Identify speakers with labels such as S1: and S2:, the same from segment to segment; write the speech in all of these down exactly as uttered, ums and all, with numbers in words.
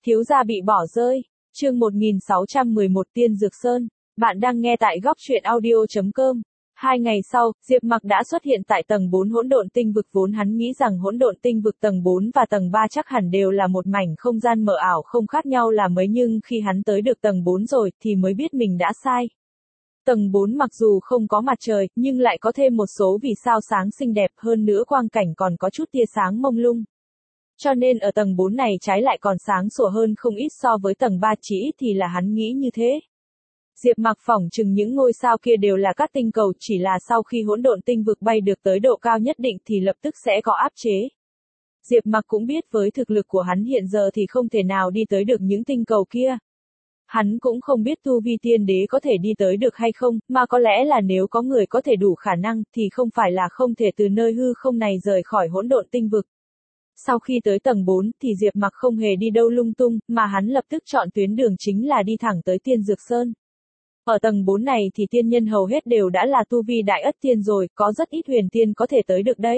S1: Thiếu gia bị bỏ rơi. Chương một nghìn sáu trăm mười một Tiên Dược Sơn. Bạn đang nghe tại góc truyện audio chấm com. Hai ngày sau, Diệp Mặc đã xuất hiện tại tầng bốn hỗn độn tinh vực, vốn hắn nghĩ rằng hỗn độn tinh vực tầng bốn và tầng ba chắc hẳn đều là một mảnh không gian mờ ảo không khác nhau là mấy, nhưng khi hắn tới được tầng bốn rồi thì mới biết mình đã sai. Tầng bốn mặc dù không có mặt trời, nhưng lại có thêm một số vì sao sáng xinh đẹp, hơn nữa quang cảnh còn có chút tia sáng mông lung. Cho nên ở tầng bốn này trái lại còn sáng sủa hơn không ít so với tầng ba, chỉ ít thì là hắn nghĩ như thế. Diệp Mặc phỏng chừng những ngôi sao kia đều là các tinh cầu, chỉ là sau khi hỗn độn tinh vực bay được tới độ cao nhất định thì lập tức sẽ có áp chế. Diệp Mặc cũng biết với thực lực của hắn hiện giờ thì không thể nào đi tới được những tinh cầu kia. Hắn cũng không biết tu vi tiên đế có thể đi tới được hay không, mà có lẽ là nếu có người có thể đủ khả năng thì không phải là không thể từ nơi hư không này rời khỏi hỗn độn tinh vực. Sau khi tới tầng bốn thì Diệp Mặc không hề đi đâu lung tung, mà hắn lập tức chọn tuyến đường chính là đi thẳng tới Tiên Dược Sơn. Ở tầng bốn này thì tiên nhân hầu hết đều đã là tu vi đại ất tiên rồi, có rất ít huyền tiên có thể tới được đây.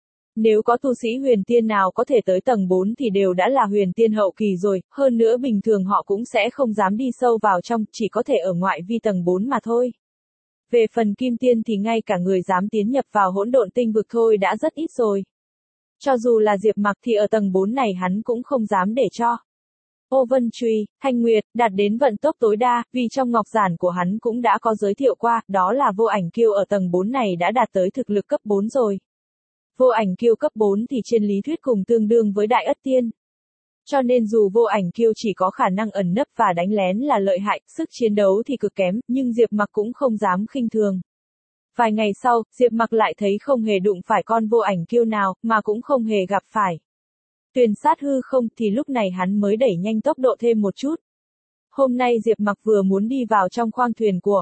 S1: Nếu có tu sĩ huyền tiên nào có thể tới tầng bốn thì đều đã là huyền tiên hậu kỳ rồi, hơn nữa bình thường họ cũng sẽ không dám đi sâu vào trong, chỉ có thể ở ngoại vi tầng bốn mà thôi. Về phần kim tiên thì ngay cả người dám tiến nhập vào hỗn độn tinh vực thôi đã rất ít rồi. Cho dù là Diệp Mặc thì ở tầng bốn này hắn cũng không dám để cho Ô Vân Truy, Thanh Nguyệt, đạt đến vận tốc tối đa, vì trong ngọc giản của hắn cũng đã có giới thiệu qua, đó là Vô Ảnh Kiêu ở tầng bốn này đã đạt tới thực lực cấp bốn rồi. Vô Ảnh Kiêu cấp bốn thì trên lý thuyết cùng tương đương với Đại Ất Tiên. Cho nên dù Vô Ảnh Kiêu chỉ có khả năng ẩn nấp và đánh lén là lợi hại, sức chiến đấu thì cực kém, nhưng Diệp Mặc cũng không dám khinh thường. Vài ngày sau, Diệp Mặc lại thấy không hề đụng phải con Vô Ảnh Kiêu nào, mà cũng không hề gặp phải Tuyền sát hư không, thì lúc này hắn mới đẩy nhanh tốc độ thêm một chút. Hôm nay Diệp Mặc vừa muốn đi vào trong khoang thuyền của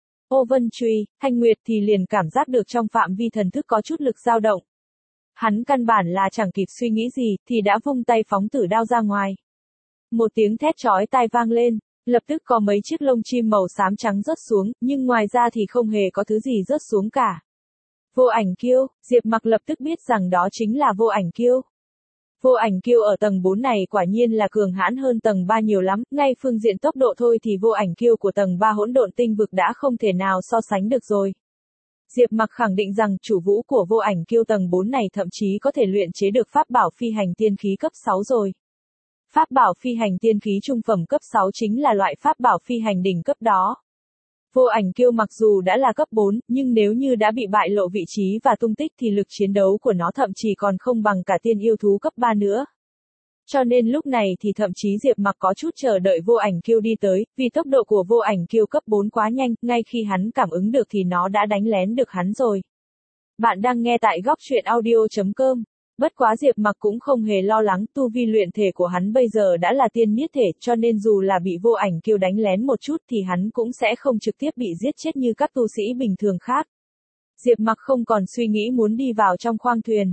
S1: Ô Vân Truy, Thanh Nguyệt thì liền cảm giác được trong phạm vi thần thức có chút lực dao động. Hắn căn bản là chẳng kịp suy nghĩ gì, thì đã vung tay phóng tử đao ra ngoài. Một tiếng thét chói tai vang lên, lập tức có mấy chiếc lông chim màu xám trắng rớt xuống, nhưng ngoài ra thì không hề có thứ gì rớt xuống cả. Vô Ảnh Kiêu, Diệp Mặc lập tức biết rằng đó chính là Vô Ảnh Kiêu. Vô Ảnh Kiêu ở tầng bốn này quả nhiên là cường hãn hơn tầng ba nhiều lắm, ngay phương diện tốc độ thôi thì Vô Ảnh Kiêu của tầng ba hỗn độn tinh vực đã không thể nào so sánh được rồi. Diệp Mặc khẳng định rằng chủ vũ của Vô Ảnh Kiêu tầng bốn này thậm chí có thể luyện chế được pháp bảo phi hành tiên khí cấp sáu rồi. Pháp bảo phi hành tiên khí trung phẩm cấp sáu chính là loại pháp bảo phi hành đỉnh cấp đó. Vô Ảnh Kiêu mặc dù đã là cấp bốn, nhưng nếu như đã bị bại lộ vị trí và tung tích thì lực chiến đấu của nó thậm chí còn không bằng cả tiên yêu thú cấp ba nữa. Cho nên lúc này thì thậm chí Diệp Mặc có chút chờ đợi Vô Ảnh Kiêu đi tới, vì tốc độ của Vô Ảnh Kiêu cấp bốn quá nhanh, ngay khi hắn cảm ứng được thì nó đã đánh lén được hắn rồi. Bạn đang nghe tại góc truyện audio chấm com. Bất quá Diệp Mặc cũng không hề lo lắng, tu vi luyện thể của hắn bây giờ đã là tiên niết thể, cho nên dù là bị Vô Ảnh Kiêu đánh lén một chút thì hắn cũng sẽ không trực tiếp bị giết chết như các tu sĩ bình thường khác. Diệp Mặc không còn suy nghĩ muốn đi vào trong khoang thuyền.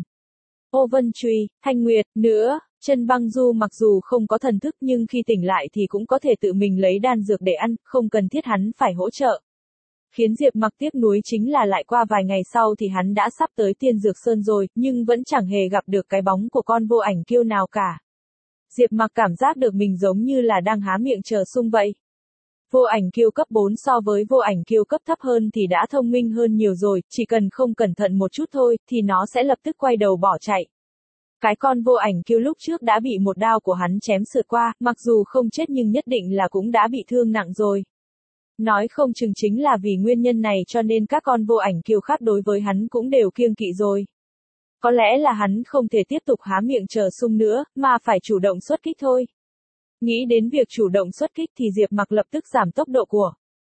S1: Ô Vân Truy, Thanh Nguyệt, nữa, Chân Băng Du mặc dù không có thần thức nhưng khi tỉnh lại thì cũng có thể tự mình lấy đan dược để ăn, không cần thiết hắn phải hỗ trợ. Khiến Diệp Mặc tiếc nuối chính là lại qua vài ngày sau thì hắn đã sắp tới Tiên Dược Sơn rồi, nhưng vẫn chẳng hề gặp được cái bóng của con Vô Ảnh Kiêu nào cả. Diệp Mặc cảm giác được mình giống như là đang há miệng chờ sung vậy. Vô Ảnh Kiêu cấp bốn so với Vô Ảnh Kiêu cấp thấp hơn thì đã thông minh hơn nhiều rồi, chỉ cần không cẩn thận một chút thôi, thì nó sẽ lập tức quay đầu bỏ chạy. Cái con Vô Ảnh Kiêu lúc trước đã bị một đao của hắn chém sượt qua, mặc dù không chết nhưng nhất định là cũng đã bị thương nặng rồi. Nói không chừng chính là vì nguyên nhân này cho nên các con Vô Ảnh Kiêu khác đối với hắn cũng đều kiêng kỵ rồi. Có lẽ là hắn không thể tiếp tục há miệng chờ sung nữa, mà phải chủ động xuất kích thôi. Nghĩ đến việc chủ động xuất kích thì Diệp Mặc lập tức giảm tốc độ của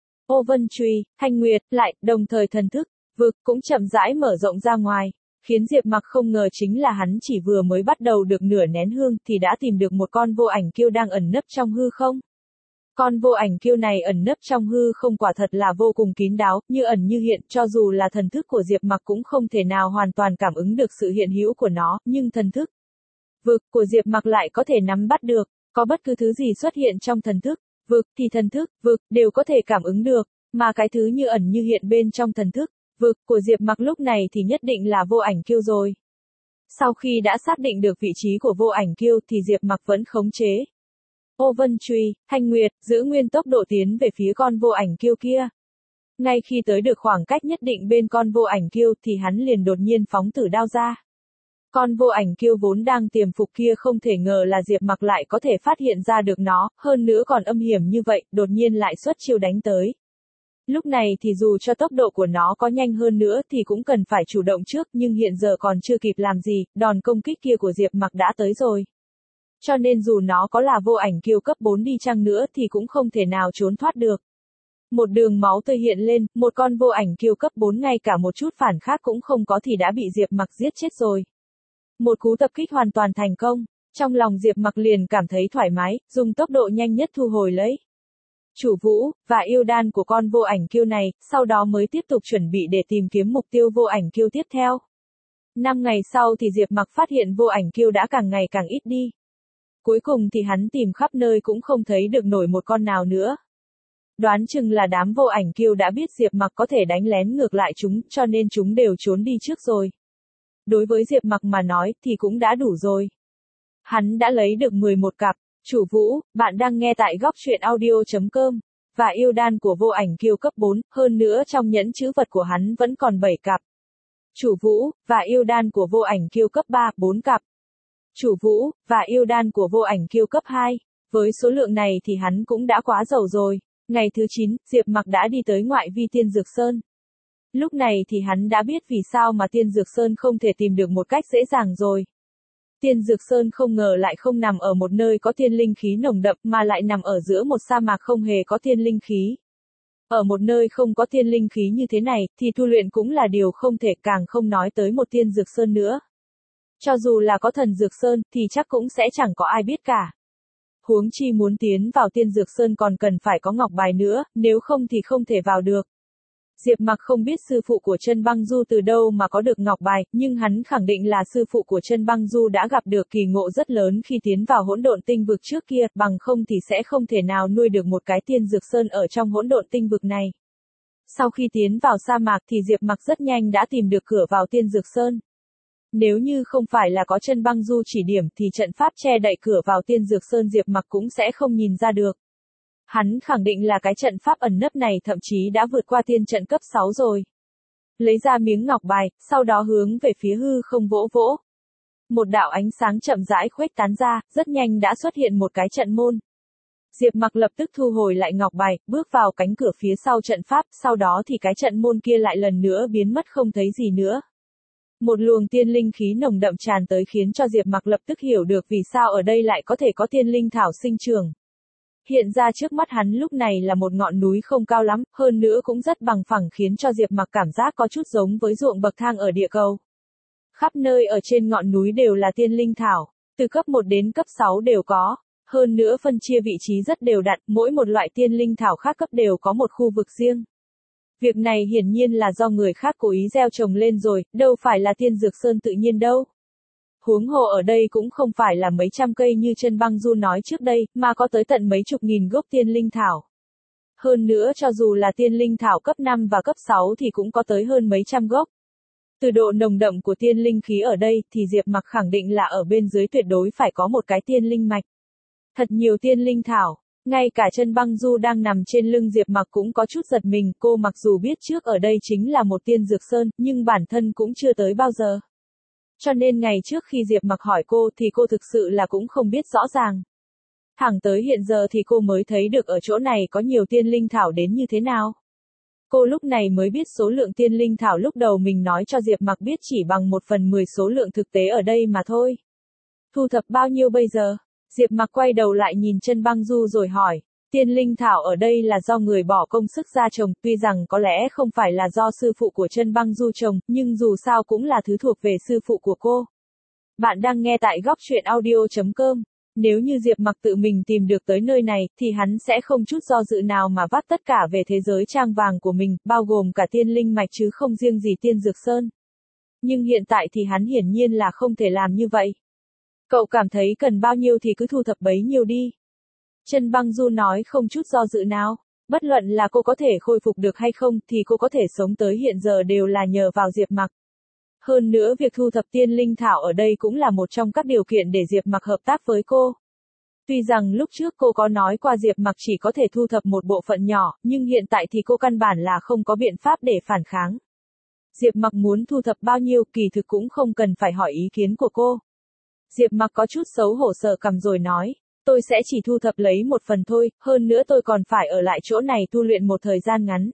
S1: Ô Vân Truy, Thanh Nguyệt, lại, đồng thời thần thức, vực, cũng chậm rãi mở rộng ra ngoài. Khiến Diệp Mặc không ngờ chính là hắn chỉ vừa mới bắt đầu được nửa nén hương thì đã tìm được một con Vô Ảnh Kiêu đang ẩn nấp trong hư không. Con Vô Ảnh Kiêu này ẩn nấp trong hư không quả thật là vô cùng kín đáo, như ẩn như hiện, cho dù là thần thức của Diệp Mặc cũng không thể nào hoàn toàn cảm ứng được sự hiện hữu của nó, nhưng thần thức vực của Diệp Mặc lại có thể nắm bắt được, có bất cứ thứ gì xuất hiện trong thần thức vực thì thần thức vực đều có thể cảm ứng được, mà cái thứ như ẩn như hiện bên trong thần thức vực của Diệp Mặc lúc này thì nhất định là Vô Ảnh Kiêu rồi. Sau khi đã xác định được vị trí của Vô Ảnh Kiêu thì Diệp Mặc vẫn khống chế Ô Vân Truy, Thanh Nguyệt, giữ nguyên tốc độ tiến về phía con vô ảnh kiêu kia. Ngay khi tới được khoảng cách nhất định bên con vô ảnh kiêu thì hắn liền đột nhiên phóng tử đao ra. Con vô ảnh kiêu vốn đang tiềm phục kia không thể ngờ là Diệp Mặc lại có thể phát hiện ra được nó, hơn nữa còn âm hiểm như vậy, đột nhiên lại xuất chiêu đánh tới. Lúc này thì dù cho tốc độ của nó có nhanh hơn nữa thì cũng cần phải chủ động trước, nhưng hiện giờ còn chưa kịp làm gì, đòn công kích kia của Diệp Mặc đã tới rồi. Cho nên dù nó có là vô ảnh kiêu cấp bốn đi chăng nữa thì cũng không thể nào trốn thoát được. Một đường máu tươi hiện lên, một con vô ảnh kiêu cấp bốn ngay cả một chút phản khác cũng không có thì đã bị Diệp Mặc giết chết rồi. Một cú tập kích hoàn toàn thành công, trong lòng Diệp Mặc liền cảm thấy thoải mái, dùng tốc độ nhanh nhất thu hồi lấy chủ vũ và yêu đan của con vô ảnh kiêu này, sau đó mới tiếp tục chuẩn bị để tìm kiếm mục tiêu vô ảnh kiêu tiếp theo. Năm ngày sau thì Diệp Mặc phát hiện vô ảnh kiêu đã càng ngày càng ít đi. Cuối cùng thì hắn tìm khắp nơi cũng không thấy được nổi một con nào nữa. Đoán chừng là đám vô ảnh kiêu đã biết Diệp Mặc có thể đánh lén ngược lại chúng, cho nên chúng đều trốn đi trước rồi. Đối với Diệp Mặc mà nói thì cũng đã đủ rồi. Hắn đã lấy được mười một cặp. Chủ Vũ, bạn đang nghe tại góc truyện audio chấm com. Và yêu đan của vô ảnh kiêu cấp bốn, hơn nữa trong nhẫn chữ vật của hắn vẫn còn bảy cặp. Chủ Vũ, và yêu đan của vô ảnh kiêu cấp ba, bốn cặp. Chủ Vũ, và yêu đan của vô ảnh kiêu cấp hai. Với số lượng này thì hắn cũng đã quá giàu rồi. Ngày thứ chín, Diệp Mặc đã đi tới ngoại vi Tiên Dược Sơn. Lúc này thì hắn đã biết vì sao mà Tiên Dược Sơn không thể tìm được một cách dễ dàng rồi. Tiên Dược Sơn không ngờ lại không nằm ở một nơi có tiên linh khí nồng đậm mà lại nằm ở giữa một sa mạc không hề có tiên linh khí. Ở một nơi không có tiên linh khí như thế này thì tu luyện cũng là điều không thể, càng không nói tới một Tiên Dược Sơn nữa. Cho dù là có Thần Dược Sơn thì chắc cũng sẽ chẳng có ai biết cả. Huống chi muốn tiến vào Tiên Dược Sơn còn cần phải có ngọc bài nữa, nếu không thì không thể vào được. Diệp Mặc không biết sư phụ của Chân Băng Du từ đâu mà có được ngọc bài, nhưng hắn khẳng định là sư phụ của Chân Băng Du đã gặp được kỳ ngộ rất lớn khi tiến vào hỗn độn tinh vực trước kia, bằng không thì sẽ không thể nào nuôi được một cái Tiên Dược Sơn ở trong hỗn độn tinh vực này. Sau khi tiến vào sa mạc thì Diệp Mặc rất nhanh đã tìm được cửa vào Tiên Dược Sơn. Nếu như không phải là có Chân Băng Du chỉ điểm thì trận pháp che đậy cửa vào Tiên Dược Sơn Diệp Mặc cũng sẽ không nhìn ra được. Hắn khẳng định là cái trận pháp ẩn nấp này thậm chí đã vượt qua tiên trận cấp sáu rồi. Lấy ra miếng ngọc bài, sau đó hướng về phía hư không vỗ vỗ. Một đạo ánh sáng chậm rãi khuếch tán ra, rất nhanh đã xuất hiện một cái trận môn. Diệp Mặc lập tức thu hồi lại ngọc bài, bước vào cánh cửa phía sau trận pháp, sau đó thì cái trận môn kia lại lần nữa biến mất không thấy gì nữa. Một luồng tiên linh khí nồng đậm tràn tới khiến cho Diệp Mặc lập tức hiểu được vì sao ở đây lại có thể có tiên linh thảo sinh trưởng. Hiện ra trước mắt hắn lúc này là một ngọn núi không cao lắm, hơn nữa cũng rất bằng phẳng khiến cho Diệp Mặc cảm giác có chút giống với ruộng bậc thang ở địa cầu. Khắp nơi ở trên ngọn núi đều là tiên linh thảo, từ cấp một đến cấp sáu đều có, hơn nữa phân chia vị trí rất đều đặn, mỗi một loại tiên linh thảo khác cấp đều có một khu vực riêng. Việc này hiển nhiên là do người khác cố ý gieo trồng lên rồi, đâu phải là Tiên Dược Sơn tự nhiên đâu. Huống hồ ở đây cũng không phải là mấy trăm cây như Chân Băng Du nói trước đây, mà có tới tận mấy chục nghìn gốc tiên linh thảo. Hơn nữa cho dù là tiên linh thảo cấp năm và cấp sáu thì cũng có tới hơn mấy trăm gốc. Từ độ nồng đậm của tiên linh khí ở đây thì Diệp Mặc khẳng định là ở bên dưới tuyệt đối phải có một cái tiên linh mạch. Thật nhiều tiên linh thảo, ngay cả Chân Băng Du đang nằm trên lưng Diệp Mặc cũng có chút giật mình, cô mặc dù biết trước ở đây chính là một Tiên Dược Sơn, nhưng bản thân cũng chưa tới bao giờ. Cho nên ngày trước khi Diệp Mặc hỏi cô thì cô thực sự là cũng không biết rõ ràng. Thẳng tới hiện giờ thì cô mới thấy được ở chỗ này có nhiều tiên linh thảo đến như thế nào. Cô lúc này mới biết số lượng tiên linh thảo lúc đầu mình nói cho Diệp Mặc biết chỉ bằng một phần mười số lượng thực tế ở đây mà thôi. Thu thập bao nhiêu bây giờ? Diệp Mặc quay đầu lại nhìn Chân Băng Du rồi hỏi. Tiên linh thảo ở đây là do người bỏ công sức ra trồng, tuy rằng có lẽ không phải là do sư phụ của Chân Băng Du trồng, nhưng dù sao cũng là thứ thuộc về sư phụ của cô. Bạn đang nghe tại góc truyện audio chấm com. Nếu như Diệp Mặc tự mình tìm được tới nơi này, thì hắn sẽ không chút do dự nào mà vác tất cả về thế giới trang vàng của mình, bao gồm cả tiên linh mạch chứ không riêng gì Tiên Dược Sơn. Nhưng hiện tại thì hắn hiển nhiên là không thể làm như vậy. Cậu cảm thấy cần bao nhiêu thì cứ thu thập bấy nhiêu đi. Chân Băng Du nói không chút do dự nào. Bất luận là cô có thể khôi phục được hay không thì cô có thể sống tới hiện giờ đều là nhờ vào Diệp Mặc. Hơn nữa việc thu thập tiên linh thảo ở đây cũng là một trong các điều kiện để Diệp Mặc hợp tác với cô. Tuy rằng lúc trước cô có nói qua Diệp Mặc chỉ có thể thu thập một bộ phận nhỏ, nhưng hiện tại thì cô căn bản là không có biện pháp để phản kháng. Diệp Mặc muốn thu thập bao nhiêu kỳ thực cũng không cần phải hỏi ý kiến của cô. Diệp Mặc có chút xấu hổ sợ cằm rồi nói, tôi sẽ chỉ thu thập lấy một phần thôi, hơn nữa tôi còn phải ở lại chỗ này tu luyện một thời gian ngắn.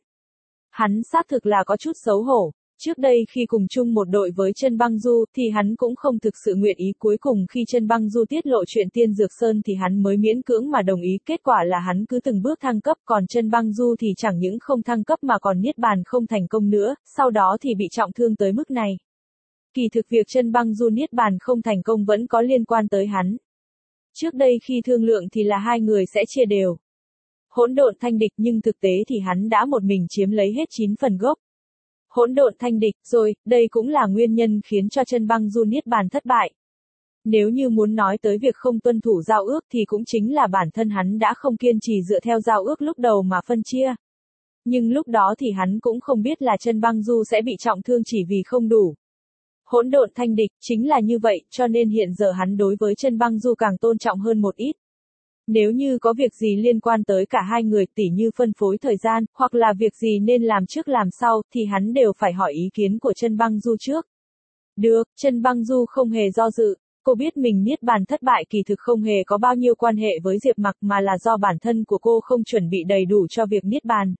S1: Hắn xác thực là có chút xấu hổ. Trước đây khi cùng chung một đội với Chân Băng Du thì hắn cũng không thực sự nguyện ý, cuối cùng khi Chân Băng Du tiết lộ chuyện Tiên Dược Sơn thì hắn mới miễn cưỡng mà đồng ý, kết quả là hắn cứ từng bước thăng cấp, còn Chân Băng Du thì chẳng những không thăng cấp mà còn niết bàn không thành công nữa, sau đó thì bị trọng thương tới mức này. Kỳ thực việc Chân Băng Du niết bàn không thành công vẫn có liên quan tới hắn. Trước đây khi thương lượng thì là hai người sẽ chia đều hỗn độn thanh địch, nhưng thực tế thì hắn đã một mình chiếm lấy hết chín phần gốc hỗn độn thanh địch rồi, đây cũng là nguyên nhân khiến cho Chân Băng Du niết bàn thất bại. Nếu như muốn nói tới việc không tuân thủ giao ước thì cũng chính là bản thân hắn đã không kiên trì dựa theo giao ước lúc đầu mà phân chia. Nhưng lúc đó thì hắn cũng không biết là Chân Băng Du sẽ bị trọng thương chỉ vì không đủ hỗn độn thanh địch, chính là như vậy, cho nên hiện giờ hắn đối với Chân Băng Du càng tôn trọng hơn một ít. Nếu như có việc gì liên quan tới cả hai người, tỉ như phân phối thời gian, hoặc là việc gì nên làm trước làm sau, thì hắn đều phải hỏi ý kiến của Chân Băng Du trước. Được, Chân Băng Du không hề do dự, cô biết mình niết bàn thất bại kỳ thực không hề có bao nhiêu quan hệ với Diệp Mặc mà là do bản thân của cô không chuẩn bị đầy đủ cho việc niết bàn.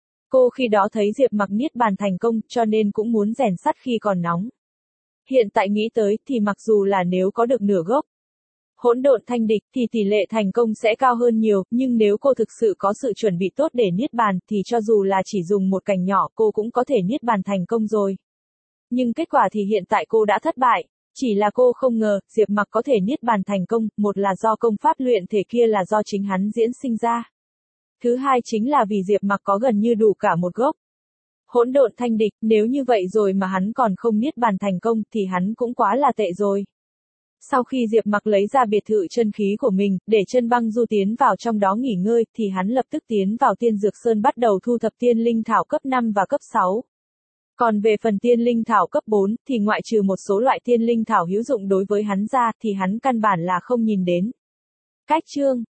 S1: Cô khi đó thấy Diệp Mặc niết bàn thành công, cho nên cũng muốn rèn sắt khi còn nóng. Hiện tại nghĩ tới thì mặc dù là nếu có được nửa gốc hỗn độn thanh địch thì tỷ lệ thành công sẽ cao hơn nhiều, nhưng nếu cô thực sự có sự chuẩn bị tốt để niết bàn thì cho dù là chỉ dùng một cành nhỏ cô cũng có thể niết bàn thành công rồi. Nhưng kết quả thì hiện tại cô đã thất bại, chỉ là cô không ngờ Diệp Mặc có thể niết bàn thành công, một là do công pháp luyện thể, kia là do chính hắn diễn sinh ra. Thứ hai chính là vì Diệp Mặc có gần như đủ cả một gốc hỗn độn thanh địch, nếu như vậy rồi mà hắn còn không niết bàn thành công thì hắn cũng quá là tệ rồi. Sau khi Diệp Mặc lấy ra biệt thự chân khí của mình, để Chân Băng Du tiến vào trong đó nghỉ ngơi, thì hắn lập tức tiến vào Tiên Dược Sơn bắt đầu thu thập tiên linh thảo cấp năm và cấp sáu. Còn về phần tiên linh thảo cấp bốn, thì ngoại trừ một số loại tiên linh thảo hữu dụng đối với hắn ra, thì hắn căn bản là không nhìn đến. Cách chương